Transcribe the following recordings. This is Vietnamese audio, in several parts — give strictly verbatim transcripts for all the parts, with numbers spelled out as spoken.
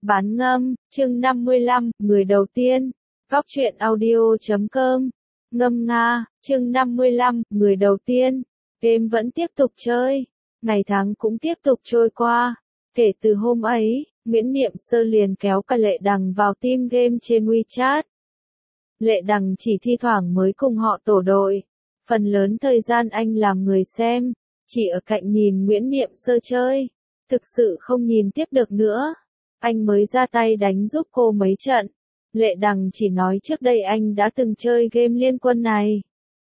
Bán ngâm, chương năm mươi lăm, người đầu tiên. Góc truyện audio chấm com. Ngâm nga, chương năm mươi lăm, người đầu tiên. Game vẫn tiếp tục chơi. Ngày tháng cũng tiếp tục trôi qua. Kể từ hôm ấy, Nguyễn Niệm Sơ liền kéo cả Lệ Đằng vào team game trên WeChat. Lệ Đằng chỉ thi thoảng mới cùng họ tổ đội. Phần lớn thời gian anh làm người xem, chỉ ở cạnh nhìn Nguyễn Niệm Sơ chơi. Thực sự không nhìn tiếp được nữa. Anh mới ra tay đánh giúp cô mấy trận. Lệ Đằng chỉ nói trước đây anh đã từng chơi game Liên Quân này,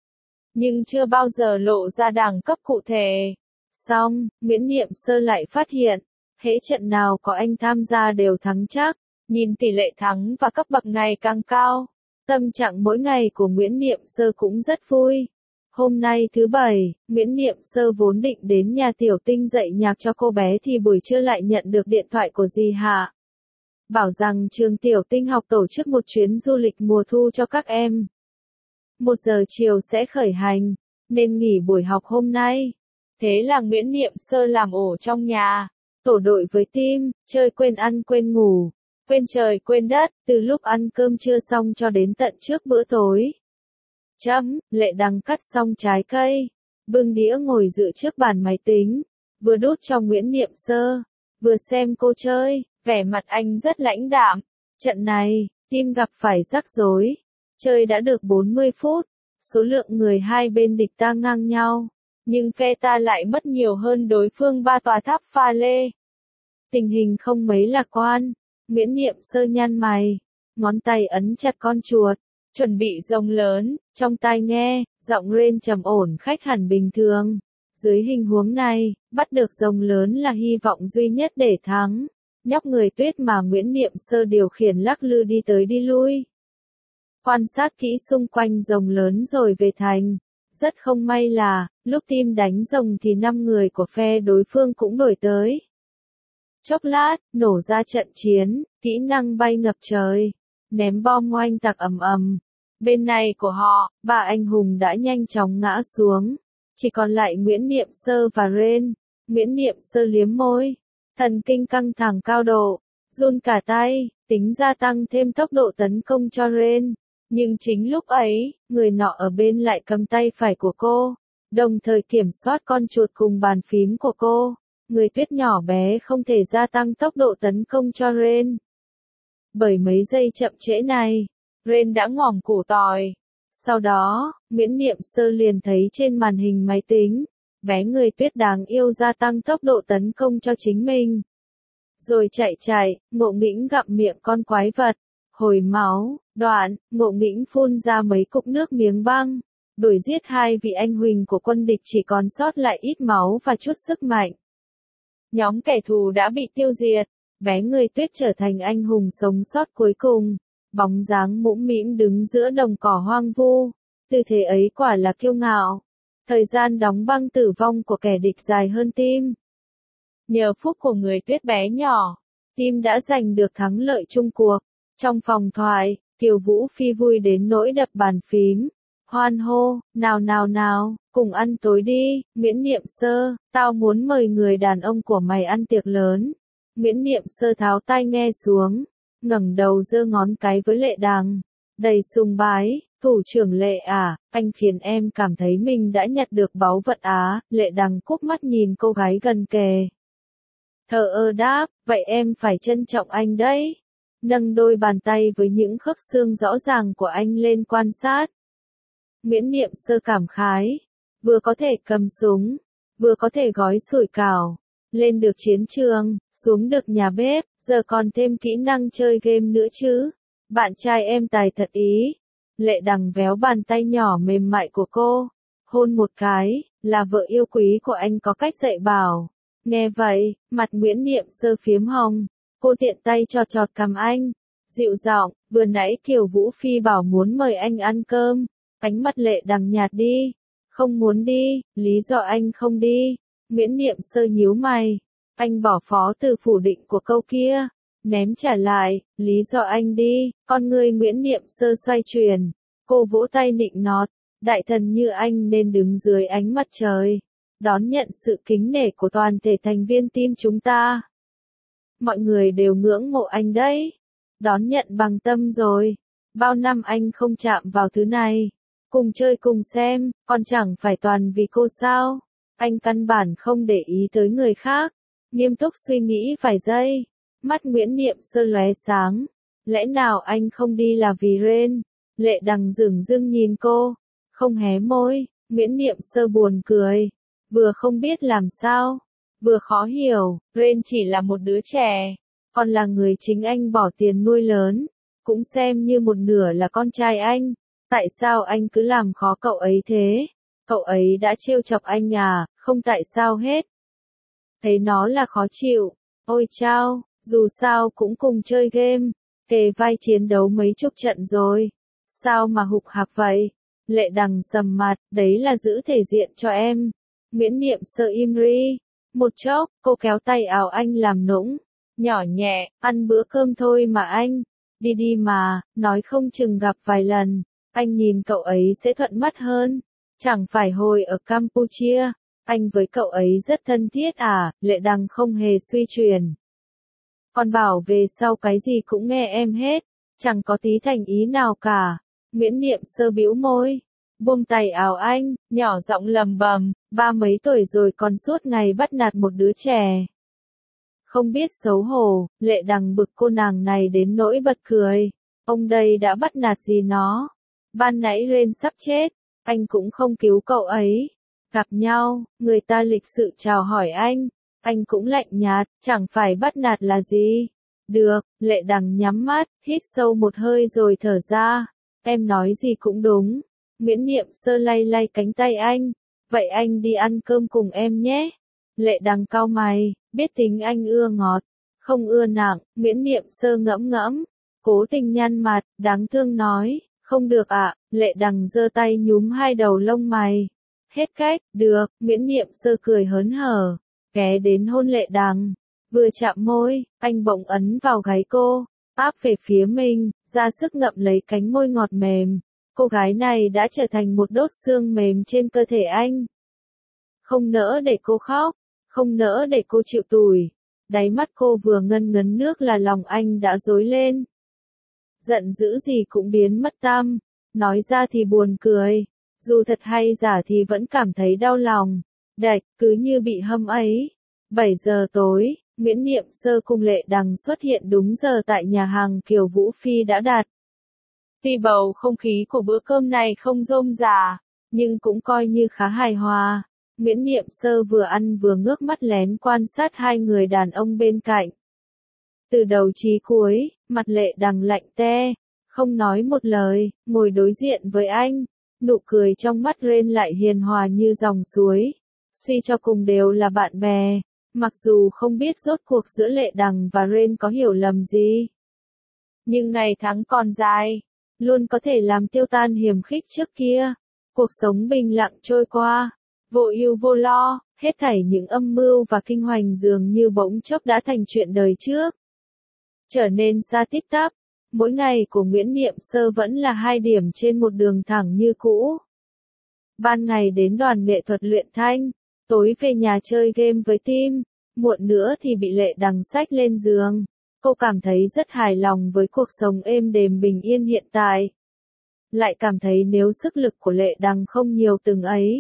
nhưng chưa bao giờ lộ ra đẳng cấp cụ thể. Xong, Nguyễn Niệm Sơ lại phát hiện, hễ trận nào có anh tham gia đều thắng chắc. Nhìn tỷ lệ thắng và cấp bậc ngày càng cao, tâm trạng mỗi ngày của Nguyễn Niệm Sơ cũng rất vui. Hôm nay thứ bảy, Nguyễn Niệm Sơ vốn định đến nhà Tiểu Tinh dạy nhạc cho cô bé thì buổi trưa lại nhận được điện thoại của dì Hạ. Bảo rằng trường Tiểu Tinh học tổ chức một chuyến du lịch mùa thu cho các em. Một giờ chiều sẽ khởi hành, nên nghỉ buổi học hôm nay. Thế là Nguyễn Niệm Sơ làm ổ trong nhà, tổ đội với team, chơi quên ăn quên ngủ, quên trời quên đất, từ lúc ăn cơm trưa xong cho đến tận trước bữa tối. Chấm, Lệ Đằng cắt xong trái cây, bưng đĩa ngồi dựa trước bàn máy tính, vừa đút cho Nguyễn Niệm Sơ, vừa xem cô chơi, vẻ mặt anh rất lãnh đạm. Trận này, team gặp phải rắc rối. Chơi đã được bốn mươi phút, số lượng người hai bên địch ta ngang nhau, nhưng phe ta lại mất nhiều hơn đối phương ba tòa tháp pha lê. Tình hình không mấy lạc quan. Nguyễn Niệm Sơ nhăn mày, ngón tay ấn chặt con chuột, chuẩn bị rồng lớn, trong tai nghe, giọng Ren trầm ổn khách hẳn bình thường. Dưới hình huống này, bắt được rồng lớn là hy vọng duy nhất để thắng. Nhóc người Tuyết mà Nguyễn Niệm Sơ điều khiển lắc lư đi tới đi lui, quan sát kỹ xung quanh rồng lớn rồi về thành. Rất không may là, lúc team đánh rồng thì năm người của phe đối phương cũng đuổi tới. Chốc lát, nổ ra trận chiến, kỹ năng bay ngập trời, ném bom oanh tạc ầm ầm. Bên này của họ, ba anh hùng đã nhanh chóng ngã xuống, chỉ còn lại Nguyễn Niệm Sơ và Ren. Nguyễn Niệm Sơ liếm môi, thần kinh căng thẳng cao độ, run cả tay, tính gia tăng thêm tốc độ tấn công cho Ren. Nhưng chính lúc ấy, người nọ ở bên lại cầm tay phải của cô, đồng thời kiểm soát con chuột cùng bàn phím của cô. Người Tuyết nhỏ bé không thể gia tăng tốc độ tấn công cho Ren. Bởi mấy giây chậm trễ này, Ren đã ngỏm củ tỏi. Sau đó, Nguyễn Niệm Sơ liền thấy trên màn hình máy tính, bé người Tuyết đáng yêu gia tăng tốc độ tấn công cho chính mình. Rồi chạy chạy, ngộ nghĩnh gặm miệng con quái vật. Hồi máu, đoạn, ngộ nghĩnh phun ra mấy cục nước miếng băng. Đuổi giết hai vị anh hùng của quân địch chỉ còn sót lại ít máu và chút sức mạnh. Nhóm kẻ thù đã bị tiêu diệt. Bé người Tuyết trở thành anh hùng sống sót cuối cùng. Bóng dáng mũm mĩm đứng giữa đồng cỏ hoang vu. Tư thế ấy quả là kiêu ngạo. Thời gian đóng băng tử vong của kẻ địch dài hơn team. Nhờ phúc của người Tuyết bé nhỏ, team đã giành được thắng lợi chung cuộc. Trong phòng thoại, Kiều Vũ Phi vui đến nỗi đập bàn phím. Hoan hô, nào nào nào, cùng ăn tối đi. Nguyễn Niệm Sơ, tao muốn mời người đàn ông của mày ăn tiệc lớn. Nguyễn Niệm Sơ tháo tai nghe xuống, ngẩng đầu giơ ngón cái với Lệ Đằng, đầy sùng bái. Thủ trưởng Lệ à, anh khiến em cảm thấy mình đã nhặt được báu vật á. Lệ Đằng cúp mắt nhìn cô gái gần kề, thờ ơ đáp, vậy em phải trân trọng anh đấy. Nâng đôi bàn tay với những khớp xương rõ ràng của anh lên quan sát. Nguyễn Niệm Sơ cảm khái, vừa có thể cầm súng, vừa có thể gói sủi cảo, lên được chiến trường, xuống được nhà bếp, giờ còn thêm kỹ năng chơi game nữa chứ. Bạn trai em tài thật ý. Lệ Đằng véo bàn tay nhỏ mềm mại của cô, hôn một cái, là vợ yêu quý của anh có cách dạy bảo. Nghe vậy, mặt Nguyễn Niệm Sơ phiếm hồng. Cô tiện tay chọt chọt cằm anh, dịu giọng, vừa nãy Kiều Vũ Phi bảo muốn mời anh ăn cơm. Ánh mắt Lệ Đằng nhạt đi. Không muốn đi, lý do anh không đi. Nguyễn Niệm Sơ nhíu mày. Anh bỏ phó từ phủ định của câu kia. Ném trả lại, lý do anh đi. Con người Nguyễn Niệm Sơ xoay chuyển. Cô vỗ tay nịnh nọt. Đại thần như anh nên đứng dưới ánh mặt trời, đón nhận sự kính nể của toàn thể thành viên team chúng ta. mọi người đều ngưỡng mộ anh đấy. Đón nhận bằng tâm rồi. Bao năm anh không chạm vào thứ này. Cùng chơi cùng xem, còn chẳng phải toàn vì cô sao. Anh căn bản không để ý tới người khác. Nghiêm túc suy nghĩ vài giây. Mắt Nguyễn Niệm Sơ lóe sáng. Lẽ nào anh không đi là vì Ren? Lệ Đằng dửng dưng nhìn cô. Không hé môi. Nguyễn Niệm Sơ buồn cười. Vừa không biết làm sao. Vừa khó hiểu. Ren chỉ là một đứa trẻ. Còn là người chính anh bỏ tiền nuôi lớn. Cũng xem như một nửa là con trai anh. Tại sao anh cứ làm khó cậu ấy thế? Cậu ấy đã trêu chọc anh à, không tại sao hết. Thấy nó là khó chịu. Ôi chao, dù sao cũng cùng chơi game. Kề vai chiến đấu mấy chục trận rồi. Sao mà hục hạc vậy? Lệ Đằng sầm mặt, đấy là giữ thể diện cho em. Nguyễn Niệm Sơ im ri. Một chốc, cô kéo tay áo anh làm nũng. Nhỏ nhẹ, ăn bữa cơm thôi mà anh. Đi đi mà, nói không chừng gặp vài lần. Anh nhìn cậu ấy sẽ thuận mắt hơn. Chẳng phải hồi ở Campuchia, anh với cậu ấy rất thân thiết à, Lệ Đằng không hề suy chuyển. Còn bảo về sau cái gì cũng nghe em hết, chẳng có tí thành ý nào cả. Nguyễn Niệm Sơ bĩu môi, buông tay áo anh, nhỏ giọng lầm bầm, ba mấy tuổi rồi còn suốt ngày bắt nạt một đứa trẻ. Không biết xấu hổ, Lệ Đằng bực cô nàng này đến nỗi bật cười. Ông đây đã bắt nạt gì nó? Ban nãy Ren sắp chết, anh cũng không cứu cậu ấy. Gặp nhau, người ta lịch sự chào hỏi anh, anh cũng lạnh nhạt, chẳng phải bắt nạt là gì. Được, Lệ Đằng nhắm mắt, hít sâu một hơi rồi thở ra. Em nói gì cũng đúng. Nguyễn Niệm Sơ lay lay cánh tay anh. Vậy anh đi ăn cơm cùng em nhé. Lệ Đằng cau mày, biết tính anh ưa ngọt, không ưa nặng. Nguyễn Niệm Sơ ngẫm ngẫm, cố tình nhăn mặt, đáng thương nói. Không được ạ, Lệ Đằng giơ tay nhúm hai đầu lông mày. Hết cách, được, Nguyễn Niệm Sơ cười hớn hở, ghé đến hôn Lệ Đằng. Vừa chạm môi, anh bỗng ấn vào gáy cô, áp về phía mình, ra sức ngậm lấy cánh môi ngọt mềm. Cô gái này đã trở thành một đốt xương mềm trên cơ thể anh. Không nỡ để cô khóc, không nỡ để cô chịu tủi. Đáy mắt cô vừa ngân ngấn nước là lòng anh đã rối lên. Giận dữ gì cũng biến mất tăm, nói ra thì buồn cười, dù thật hay giả thì vẫn cảm thấy đau lòng. Đạch, cứ như bị hâm ấy. bảy giờ tối, Nguyễn Niệm Sơ cùng Lệ Đằng xuất hiện đúng giờ tại nhà hàng Kiều Vũ Phi đã đặt. Tuy bầu không khí của bữa cơm này không rôm rả, nhưng cũng coi như khá hài hòa. Nguyễn Niệm Sơ vừa ăn vừa ngước mắt lén quan sát hai người đàn ông bên cạnh. Từ đầu chí cuối, mặt Lệ Đằng lạnh te, không nói một lời, ngồi đối diện với anh. Nụ cười trong mắt Ren lại hiền hòa như dòng suối. Suy cho cùng đều là bạn bè, mặc dù không biết rốt cuộc giữa Lệ Đằng và Ren có hiểu lầm gì. Nhưng ngày tháng còn dài, luôn có thể làm tiêu tan hiềm khích trước kia. Cuộc sống bình lặng trôi qua, vô ưu vô lo, hết thảy những âm mưu và kinh hoành dường như bỗng chốc đã thành chuyện đời trước. Trở nên xa tít tắp, mỗi ngày của Nguyễn Niệm Sơ vẫn là hai điểm trên một đường thẳng như cũ. Ban ngày đến đoàn nghệ thuật luyện thanh, tối về nhà chơi game với team, muộn nữa thì bị Lệ Đằng xách lên giường. Cô cảm thấy rất hài lòng với cuộc sống êm đềm bình yên hiện tại. Lại cảm thấy nếu sức lực của Lệ Đằng không nhiều từng ấy,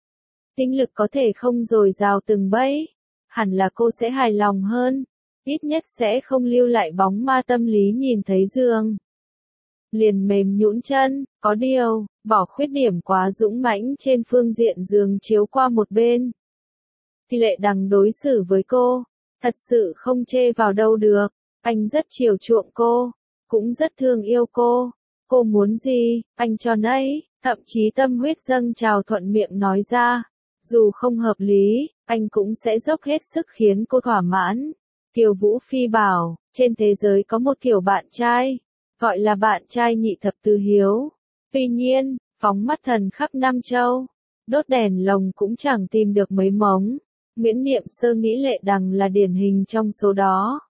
tinh lực có thể không dồi dào từng bấy, hẳn là cô sẽ hài lòng hơn. Ít nhất sẽ không lưu lại bóng ma tâm lý nhìn thấy giường liền mềm nhũn chân. Có điều, bỏ khuyết điểm quá dũng mãnh trên phương diện giường chiếu qua một bên, thì Lệ Đằng đối xử với cô thật sự không chê vào đâu được. Anh rất chiều chuộng cô, cũng rất thương yêu cô. Cô muốn gì, anh cho nấy, thậm chí tâm huyết dâng trào thuận miệng nói ra. Dù không hợp lý, anh cũng sẽ dốc hết sức khiến cô thỏa mãn. Kiều Vũ Phi bảo, trên thế giới có một kiểu bạn trai, gọi là bạn trai nhị thập tứ hiếu. Tuy nhiên, phóng mắt thần khắp Nam Châu, đốt đèn lồng cũng chẳng tìm được mấy mống. Nguyễn Niệm Sơ nghĩ Lệ Đằng là điển hình trong số đó.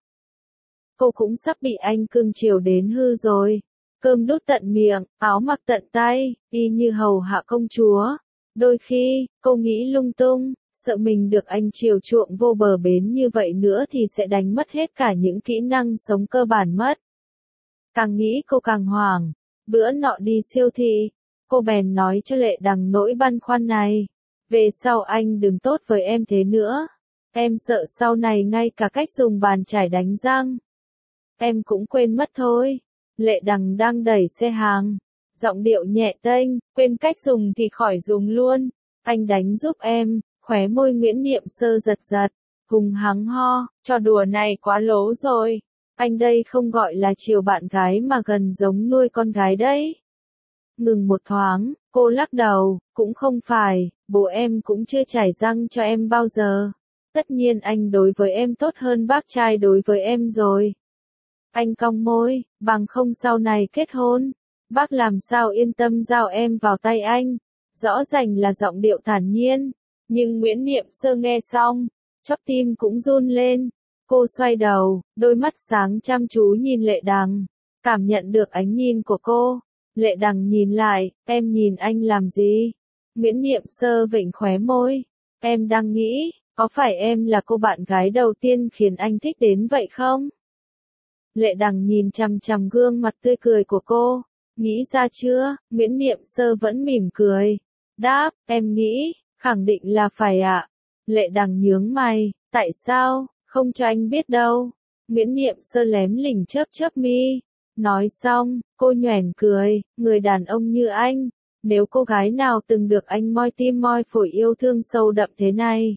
Cô cũng sắp bị anh cưng chiều đến hư rồi. Cơm đút tận miệng, áo mặc tận tay, y như hầu hạ công chúa. Đôi khi, cô nghĩ lung tung, sợ mình được anh chiều chuộng vô bờ bến như vậy nữa thì sẽ đánh mất hết cả những kỹ năng sống cơ bản mất. Càng nghĩ cô càng hoảng, bữa nọ đi siêu thị, cô bèn nói cho Lệ Đằng nỗi băn khoăn này. Về sau anh đừng tốt với em thế nữa. Em sợ sau này ngay cả cách dùng bàn chải đánh răng em cũng quên mất thôi. Lệ Đằng đang đẩy xe hàng, giọng điệu nhẹ tênh, quên cách dùng thì khỏi dùng luôn. Anh đánh giúp em. Khóe môi Nguyễn Niệm Sơ giật giật, hùng hắng ho, trò đùa này quá lố rồi. Anh đây không gọi là chiều bạn gái mà gần giống nuôi con gái đấy. Ngừng một thoáng, cô lắc đầu, cũng không phải, bố em cũng chưa chải răng cho em bao giờ. Tất nhiên anh đối với em tốt hơn bác trai đối với em rồi. Anh cong môi, bằng không sau này kết hôn, bác làm sao yên tâm giao em vào tay anh. Rõ ràng là giọng điệu thản nhiên, nhưng Nguyễn Niệm Sơ nghe xong, chóp tim cũng run lên. Cô xoay đầu, đôi mắt sáng chăm chú nhìn Lệ Đằng, cảm nhận được ánh nhìn của cô. Lệ Đằng nhìn lại, em nhìn anh làm gì? Nguyễn Niệm Sơ vểnh khóe môi, em đang nghĩ, có phải em là cô bạn gái đầu tiên khiến anh thích đến vậy không? Lệ Đằng nhìn chằm chằm gương mặt tươi cười của cô, nghĩ ra chưa? Nguyễn Niệm Sơ vẫn mỉm cười, đáp, em nghĩ, khẳng định là phải ạ. Lệ Đằng nhướng mày, tại sao? Không cho anh biết đâu. Nguyễn Niệm Sơ lém lỉnh chớp chớp mi. Nói xong, cô nhoẻn cười, người đàn ông như anh, nếu cô gái nào từng được anh moi tim moi phổi yêu thương sâu đậm thế này,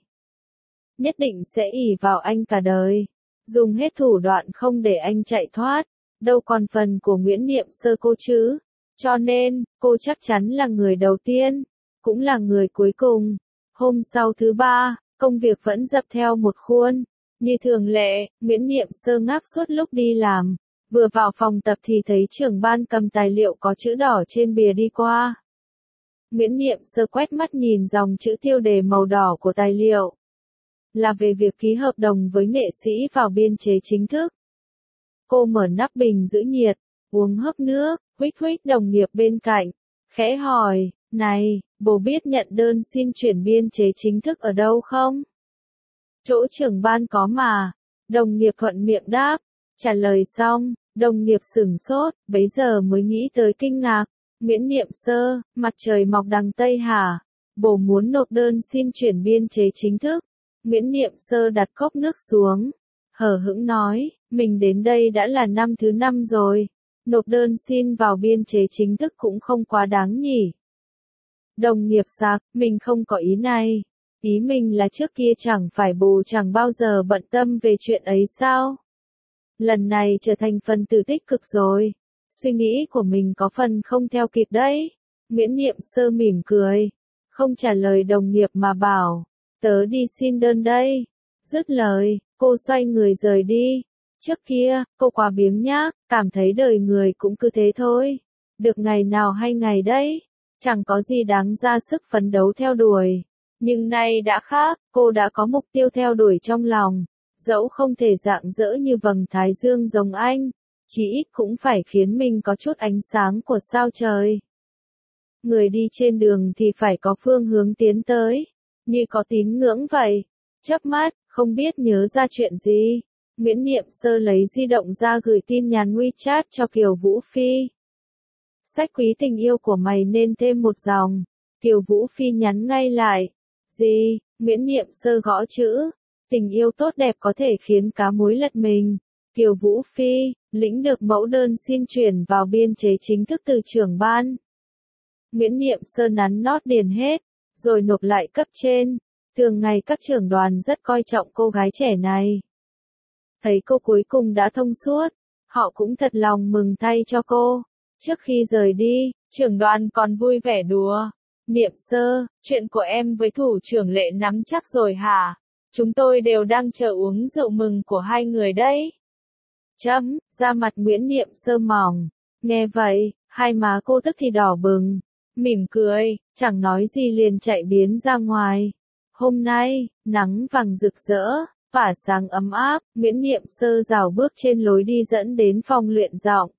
nhất định sẽ ỷ vào anh cả đời, dùng hết thủ đoạn không để anh chạy thoát, đâu còn phần của Nguyễn Niệm Sơ cô chứ. Cho nên, cô chắc chắn là người đầu tiên, cũng là người cuối cùng. Hôm sau thứ ba, công việc vẫn dập theo một khuôn. Như thường lệ, Nguyễn Niệm Sơ ngáp suốt lúc đi làm. Vừa vào phòng tập thì thấy trưởng ban cầm tài liệu có chữ đỏ trên bìa đi qua. Nguyễn Niệm Sơ quét mắt nhìn dòng chữ tiêu đề màu đỏ của tài liệu. Là về việc ký hợp đồng với nghệ sĩ vào biên chế chính thức. Cô mở nắp bình giữ nhiệt, uống hớp nước, huých huých đồng nghiệp bên cạnh. Khẽ hỏi, này, bố biết nhận đơn xin chuyển biên chế chính thức ở đâu không? Chỗ trưởng ban có mà. Đồng nghiệp thuận miệng đáp. Trả lời xong, đồng nghiệp sửng sốt, bấy giờ mới nghĩ tới kinh ngạc. Nguyễn Niệm Sơ, mặt trời mọc đằng Tây hả? Bố muốn nộp đơn xin chuyển biên chế chính thức. Nguyễn Niệm Sơ đặt cốc nước xuống, hờ hững nói, mình đến đây đã là năm thứ năm rồi, nộp đơn xin vào biên chế chính thức cũng không quá đáng nhỉ. Đồng nghiệp sạc, mình không có ý này. Ý mình là trước kia chẳng phải bố chẳng bao giờ bận tâm về chuyện ấy sao? Lần này trở thành phần tử tích cực rồi. Suy nghĩ của mình có phần không theo kịp đấy. Nguyễn Niệm Sơ mỉm cười, không trả lời đồng nghiệp mà bảo, tớ đi xin đơn đây. Dứt lời, cô xoay người rời đi. Trước kia, cô quá biếng nhác, cảm thấy đời người cũng cứ thế thôi. Được ngày nào hay ngày đấy, chẳng có gì đáng ra sức phấn đấu theo đuổi. Nhưng nay đã khác, cô đã có mục tiêu theo đuổi trong lòng. Dẫu không thể rạng rỡ như vầng thái dương giống anh, chỉ ít cũng phải khiến mình có chút ánh sáng của sao trời. Người đi trên đường thì phải có phương hướng tiến tới, như có tín ngưỡng vậy. Chớp mắt, không biết nhớ ra chuyện gì, Nguyễn Niệm Sơ lấy di động ra gửi tin nhắn WeChat cho Kiều Vũ Phi. Sách quý tình yêu của mày nên thêm một dòng. Kiều Vũ Phi nhắn ngay lại. Gì? Nguyễn Niệm Sơ gõ chữ. Tình yêu tốt đẹp có thể khiến cá muối lật mình. Kiều Vũ Phi, lĩnh được mẫu đơn xin chuyển vào biên chế chính thức từ trưởng ban. Nguyễn Niệm Sơ nắn nót điền hết, rồi nộp lại cấp trên. Thường ngày các trưởng đoàn rất coi trọng cô gái trẻ này. Thấy cô cuối cùng đã thông suốt, họ cũng thật lòng mừng thay cho cô. Trước khi rời đi, trưởng đoàn còn vui vẻ đùa. Niệm Sơ, chuyện của em với thủ trưởng Lệ nắm chắc rồi hả? Chúng tôi đều đang chờ uống rượu mừng của hai người đấy. Chấm, da mặt Nguyễn Niệm Sơ mỏng. Nghe vậy, hai má cô tức thì đỏ bừng. Mỉm cười, chẳng nói gì liền chạy biến ra ngoài. Hôm nay, nắng vàng rực rỡ, phả sáng ấm áp, Nguyễn Niệm Sơ rảo bước trên lối đi dẫn đến phòng luyện giọng.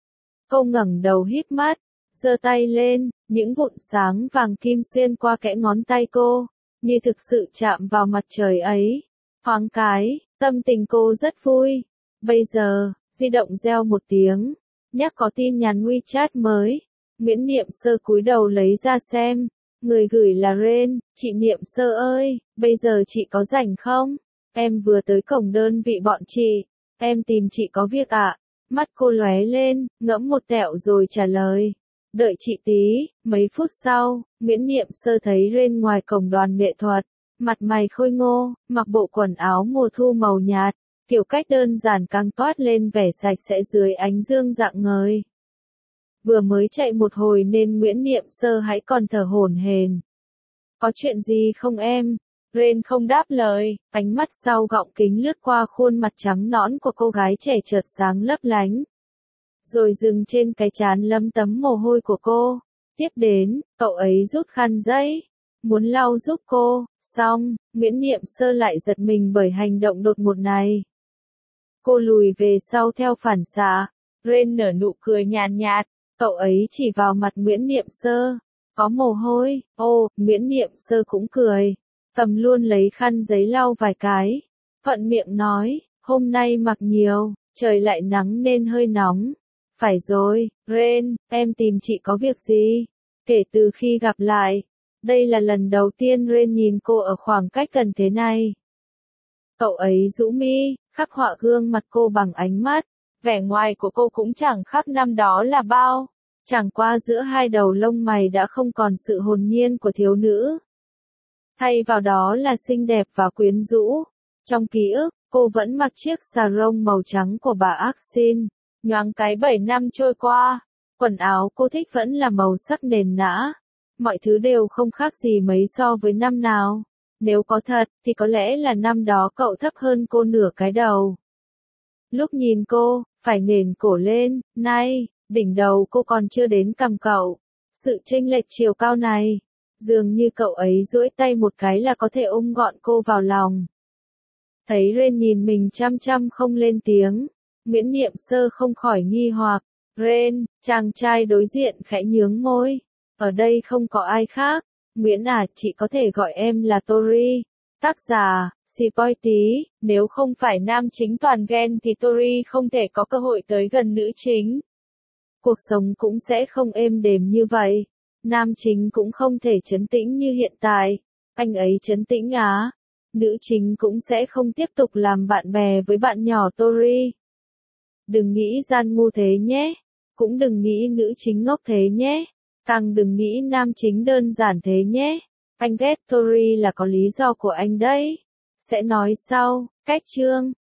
Cô ngẩng đầu híp mắt, giơ tay lên, những vụn sáng vàng kim xuyên qua kẽ ngón tay cô. như thực sự chạm vào mặt trời ấy. Thoáng cái, tâm tình cô rất vui. Bây giờ, di động reo một tiếng, nhắc có tin nhắn WeChat mới. Nguyễn Niệm Sơ cúi đầu lấy ra xem. Người gửi là Ren. Chị Niệm Sơ ơi, bây giờ chị có rảnh không? Em vừa tới cổng đơn vị bọn chị. Em tìm chị có việc ạ. Mắt cô lóe lên, ngẫm một tẹo rồi trả lời. Đợi chị tí. Mấy phút sau, Nguyễn Niệm Sơ thấy Ren ngoài cổng đoàn nghệ thuật. Mặt mày khôi ngô, mặc bộ quần áo mùa thu màu nhạt. Kiểu cách đơn giản càng toát lên vẻ sạch sẽ dưới ánh dương rạng ngời. Vừa mới chạy một hồi nên Nguyễn Niệm Sơ hãy còn thở hổn hển. Có chuyện gì không em? Ren không đáp lời, ánh mắt sau gọng kính lướt qua khuôn mặt trắng nõn của cô gái trẻ chợt sáng lấp lánh. Rồi dừng trên cái trán lấm tấm mồ hôi của cô. Tiếp đến, cậu ấy rút khăn giấy, muốn lau giúp cô, xong, Nguyễn Niệm Sơ lại giật mình bởi hành động đột ngột này. Cô lùi về sau theo phản xạ. Ren nở nụ cười nhàn nhạt, cậu ấy chỉ vào mặt Nguyễn Niệm Sơ. Có mồ hôi, ô, Nguyễn Niệm Sơ cũng cười. Cầm luôn lấy khăn giấy lau vài cái. Thuận miệng nói, hôm nay mặc nhiều, trời lại nắng nên hơi nóng. Phải rồi, Ren, em tìm chị có việc gì? Kể từ khi gặp lại, đây là lần đầu tiên Ren nhìn cô ở khoảng cách gần thế này. Cậu ấy rũ mi, khắc họa gương mặt cô bằng ánh mắt. Vẻ ngoài của cô cũng chẳng khác năm đó là bao. Chẳng qua giữa hai đầu lông mày đã không còn sự hồn nhiên của thiếu nữ. Thay vào đó là xinh đẹp và quyến rũ. Trong ký ức, cô vẫn mặc chiếc xà rông màu trắng của bà Axin. Nhoáng cái bảy năm trôi qua, quần áo cô thích vẫn là màu sắc nền nã. Mọi thứ đều không khác gì mấy so với năm nào. Nếu có thật, thì có lẽ là năm đó cậu thấp hơn cô nửa cái đầu. Lúc nhìn cô, phải nền cổ lên, nay, đỉnh đầu cô còn chưa đến cằm cậu. Sự chênh lệch chiều cao này, dường như cậu ấy duỗi tay một cái là có thể ôm gọn cô vào lòng. Thấy Ren nhìn mình chăm chăm không lên tiếng, Nguyễn Niệm Sơ không khỏi nghi hoặc. Ren, chàng trai đối diện khẽ nhướng môi. Ở đây không có ai khác. Nguyễn à, chị có thể gọi em là Tori. Tác giả, Spoil tí, nếu không phải nam chính toàn ghen thì Tori không thể có cơ hội tới gần nữ chính. Cuộc sống cũng sẽ không êm đềm như vậy. Nam chính cũng không thể trấn tĩnh như hiện tại. Anh ấy trấn tĩnh á. Nữ chính cũng sẽ không tiếp tục làm bạn bè với bạn nhỏ Tori. Đừng nghĩ gian ngu thế nhé. Cũng đừng nghĩ nữ chính ngốc thế nhé. Càng đừng nghĩ nam chính đơn giản thế nhé. Anh ghét Tori là có lý do của anh đấy. Sẽ nói sau. Cách chương